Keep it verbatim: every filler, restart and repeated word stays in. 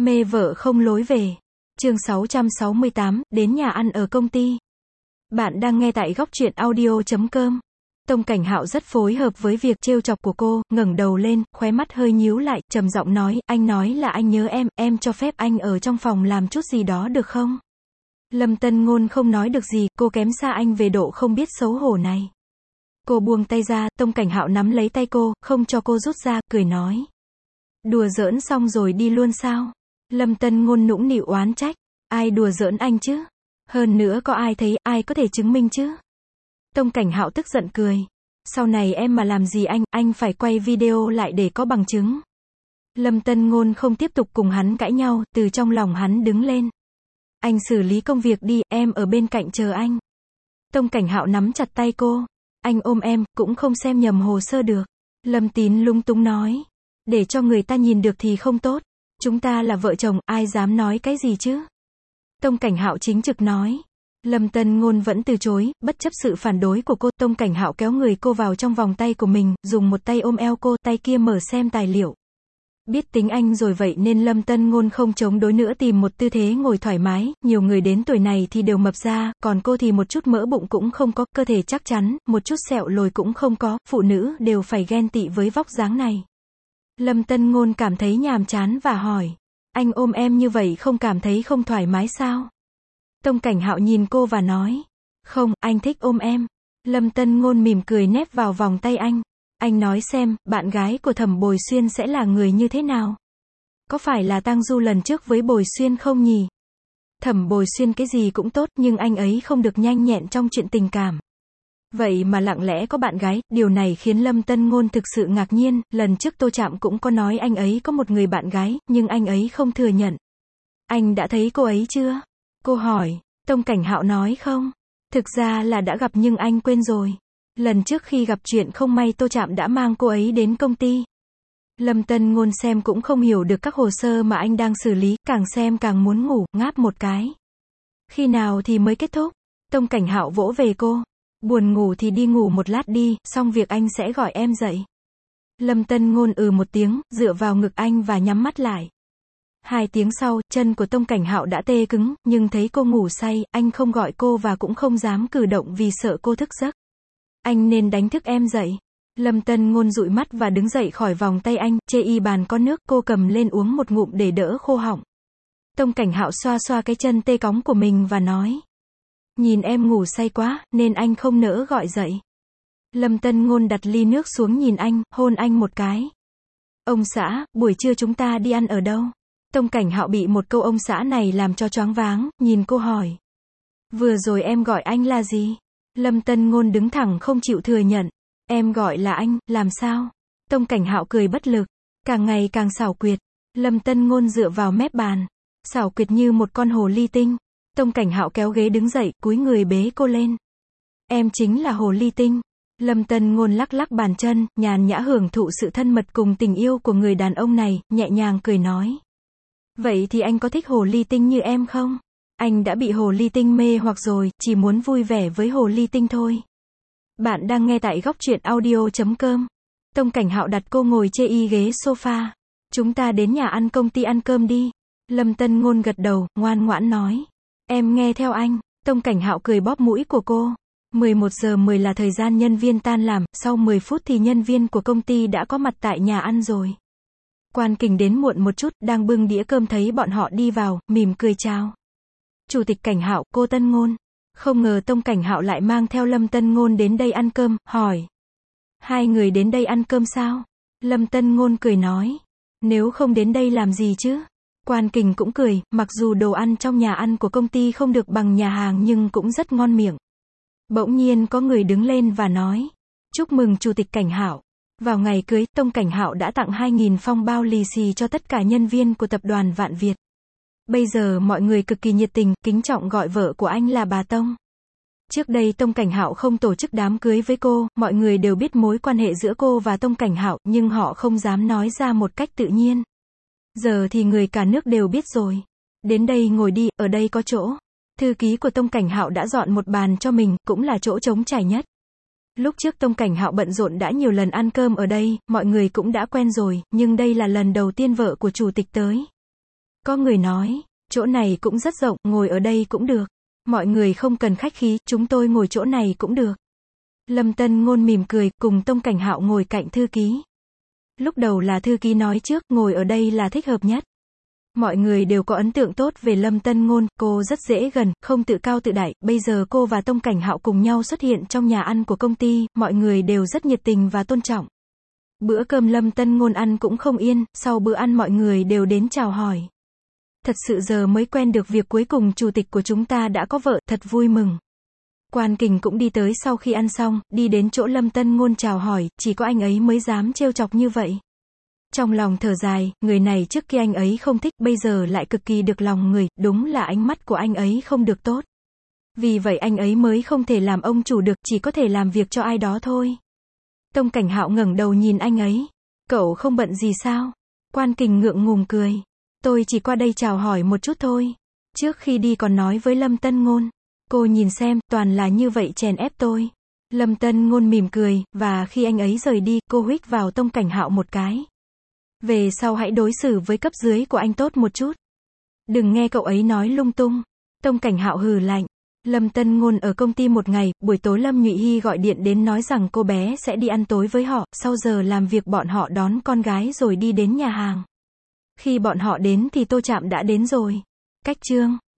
Mê vợ không lối về. Chương sáu trăm sáu mươi tám, đến nhà ăn ở công ty. Bạn đang nghe tại góc truyện audio chấm com. Tông Cảnh Hạo rất phối hợp với việc trêu chọc của cô, ngẩng đầu lên, khóe mắt hơi nhíu lại, trầm giọng nói, anh nói là anh nhớ em, em cho phép anh ở trong phòng làm chút gì đó được không? Lâm Tân Ngôn không nói được gì, cô kém xa anh về độ không biết xấu hổ này. Cô buông tay ra, Tông Cảnh Hạo nắm lấy tay cô, không cho cô rút ra, cười nói. Đùa giỡn xong rồi đi luôn sao? Lâm Tân Ngôn nũng nịu oán trách. Ai đùa giỡn anh chứ? Hơn nữa có ai thấy, ai có thể chứng minh chứ? Tông Cảnh Hạo tức giận cười. Sau này em mà làm gì anh, anh phải quay video lại để có bằng chứng. Lâm Tân Ngôn không tiếp tục cùng hắn cãi nhau, từ trong lòng hắn đứng lên. Anh xử lý công việc đi, em ở bên cạnh chờ anh. Tông Cảnh Hạo nắm chặt tay cô. Anh ôm em, cũng không xem nhầm hồ sơ được. Lâm Tín lúng túng nói. Để cho người ta nhìn được thì không tốt. Chúng ta là vợ chồng, ai dám nói cái gì chứ? Tông Cảnh Hạo chính trực nói. Lâm Tân Ngôn vẫn từ chối, bất chấp sự phản đối của cô. Tông Cảnh Hạo kéo người cô vào trong vòng tay của mình, dùng một tay ôm eo cô, tay kia mở xem tài liệu. Biết tính anh rồi vậy nên Lâm Tân Ngôn không chống đối nữa, tìm một tư thế ngồi thoải mái. Nhiều người đến tuổi này thì đều mập ra, còn cô thì một chút mỡ bụng cũng không có, cơ thể chắc chắn, một chút sẹo lồi cũng không có, phụ nữ đều phải ghen tị với vóc dáng này. Lâm Tân Ngôn cảm thấy nhàm chán và hỏi. Anh ôm em như vậy không cảm thấy không thoải mái sao? Tông Cảnh Hạo nhìn cô và nói. Không, anh thích ôm em. Lâm Tân Ngôn mỉm cười nép vào vòng tay anh. Anh nói xem, bạn gái của Thẩm Bồi Xuyên sẽ là người như thế nào? Có phải là Tang Du lần trước với Bồi Xuyên không nhỉ? Thẩm Bồi Xuyên cái gì cũng tốt, nhưng anh ấy không được nhanh nhẹn trong chuyện tình cảm. Vậy mà lặng lẽ có bạn gái, điều này khiến Lâm Tân Ngôn thực sự ngạc nhiên. Lần trước Tô Trạm cũng có nói anh ấy có một người bạn gái, nhưng anh ấy không thừa nhận. Anh đã thấy cô ấy chưa? Cô hỏi. Tông Cảnh Hạo nói không. Thực ra là đã gặp nhưng anh quên rồi. Lần trước khi gặp chuyện không may Tô Trạm đã mang cô ấy đến công ty. Lâm Tân Ngôn xem cũng không hiểu được các hồ sơ mà anh đang xử lý, càng xem càng muốn ngủ, ngáp một cái. Khi nào thì mới kết thúc? Tông Cảnh Hạo vỗ về cô. Buồn ngủ thì đi ngủ một lát đi, xong việc anh sẽ gọi em dậy. Lâm Tân Ngôn ừ một tiếng, dựa vào ngực anh và nhắm mắt lại. Hai tiếng sau, chân của Tông Cảnh Hạo đã tê cứng, nhưng thấy cô ngủ say, anh không gọi cô và cũng không dám cử động vì sợ cô thức giấc. Anh nên đánh thức em dậy. Lâm Tân Ngôn dụi mắt và đứng dậy khỏi vòng tay anh, chê y bàn có nước, cô cầm lên uống một ngụm để đỡ khô họng. Tông Cảnh Hạo xoa xoa cái chân tê cóng của mình và nói. Nhìn em ngủ say quá, nên anh không nỡ gọi dậy. Lâm Tân Ngôn đặt ly nước xuống nhìn anh, hôn anh một cái. Ông xã, buổi trưa chúng ta đi ăn ở đâu? Tông Cảnh Hạo bị một câu ông xã này làm cho choáng váng, nhìn cô hỏi. Vừa rồi em gọi anh là gì? Lâm Tân Ngôn đứng thẳng không chịu thừa nhận. Em gọi là anh, làm sao? Tông Cảnh Hạo cười bất lực. Càng ngày càng xảo quyệt. Lâm Tân Ngôn dựa vào mép bàn. Xảo quyệt như một con hồ ly tinh. Tông Cảnh Hạo kéo ghế đứng dậy, cúi người bế cô lên. Em chính là hồ ly tinh. Lâm Tân Ngôn lắc lắc bàn chân, nhàn nhã hưởng thụ sự thân mật cùng tình yêu của người đàn ông này, nhẹ nhàng cười nói. Vậy thì anh có thích hồ ly tinh như em không? Anh đã bị hồ ly tinh mê hoặc rồi, chỉ muốn vui vẻ với hồ ly tinh thôi. Bạn đang nghe tại góc truyện audio chấm com. Tông Cảnh Hạo đặt cô ngồi chê y ghế sofa. Chúng ta đến nhà ăn công ty ăn cơm đi. Lâm Tân Ngôn gật đầu, ngoan ngoãn nói. Em nghe theo anh. Tông Cảnh Hạo cười bóp mũi của cô. mười một giờ mười là thời gian nhân viên tan làm, sau mười phút thì nhân viên của công ty đã có mặt tại nhà ăn rồi. Quan Kình đến muộn một chút, đang bưng đĩa cơm thấy bọn họ đi vào, mỉm cười chào. Chủ tịch Cảnh Hạo, cô Tân Ngôn. Không ngờ Tông Cảnh Hạo lại mang theo Lâm Tân Ngôn đến đây ăn cơm, hỏi. Hai người đến đây ăn cơm sao? Lâm Tân Ngôn cười nói. Nếu không đến đây làm gì chứ? Quan Kình cũng cười, mặc dù đồ ăn trong nhà ăn của công ty không được bằng nhà hàng nhưng cũng rất ngon miệng. Bỗng nhiên có người đứng lên và nói. Chúc mừng Chủ tịch Cảnh Hạo. Vào ngày cưới, Tông Cảnh Hạo đã tặng hai nghìn phong bao lì xì cho tất cả nhân viên của tập đoàn Vạn Việt. Bây giờ mọi người cực kỳ nhiệt tình, kính trọng gọi vợ của anh là bà Tông. Trước đây Tông Cảnh Hạo không tổ chức đám cưới với cô, mọi người đều biết mối quan hệ giữa cô và Tông Cảnh Hạo, nhưng họ không dám nói ra một cách tự nhiên. Giờ thì người cả nước đều biết rồi. Đến đây ngồi đi, ở đây có chỗ. Thư ký của Tông Cảnh Hạo đã dọn một bàn cho mình, cũng là chỗ trống trải nhất. Lúc trước Tông Cảnh Hạo bận rộn đã nhiều lần ăn cơm ở đây, mọi người cũng đã quen rồi, nhưng đây là lần đầu tiên vợ của chủ tịch tới. Có người nói, chỗ này cũng rất rộng, ngồi ở đây cũng được. Mọi người không cần khách khí, chúng tôi ngồi chỗ này cũng được. Lâm Tân Ngôn mỉm cười, cùng Tông Cảnh Hạo ngồi cạnh thư ký. Lúc đầu là thư ký nói trước, ngồi ở đây là thích hợp nhất. Mọi người đều có ấn tượng tốt về Lâm Tân Ngôn, cô rất dễ gần, không tự cao tự đại, bây giờ cô và Tông Cảnh Hạo cùng nhau xuất hiện trong nhà ăn của công ty, mọi người đều rất nhiệt tình và tôn trọng. Bữa cơm Lâm Tân Ngôn ăn cũng không yên, sau bữa ăn mọi người đều đến chào hỏi. Thật sự giờ mới quen được việc cuối cùng chủ tịch của chúng ta đã có vợ, thật vui mừng. Quan Kình cũng đi tới sau khi ăn xong, đi đến chỗ Lâm Tân Ngôn chào hỏi, chỉ có anh ấy mới dám trêu chọc như vậy. Trong lòng thở dài, người này trước kia anh ấy không thích, bây giờ lại cực kỳ được lòng người, đúng là ánh mắt của anh ấy không được tốt. Vì vậy anh ấy mới không thể làm ông chủ được, chỉ có thể làm việc cho ai đó thôi. Tông Cảnh Hạo ngẩng đầu nhìn anh ấy. Cậu không bận gì sao? Quan Kình ngượng ngùng cười. Tôi chỉ qua đây chào hỏi một chút thôi. Trước khi đi còn nói với Lâm Tân Ngôn. Cô nhìn xem, toàn là như vậy chèn ép tôi. Lâm Tân Ngôn mỉm cười, và khi anh ấy rời đi, cô huých vào Tông Cảnh Hạo một cái. Về sau hãy đối xử với cấp dưới của anh tốt một chút. Đừng nghe cậu ấy nói lung tung. Tông Cảnh Hạo hừ lạnh. Lâm Tân Ngôn ở công ty một ngày, buổi tối Lâm Nhụy Hy gọi điện đến nói rằng cô bé sẽ đi ăn tối với họ, sau giờ làm việc bọn họ đón con gái rồi đi đến nhà hàng. Khi bọn họ đến thì Tô Trạm đã đến rồi. Cách chương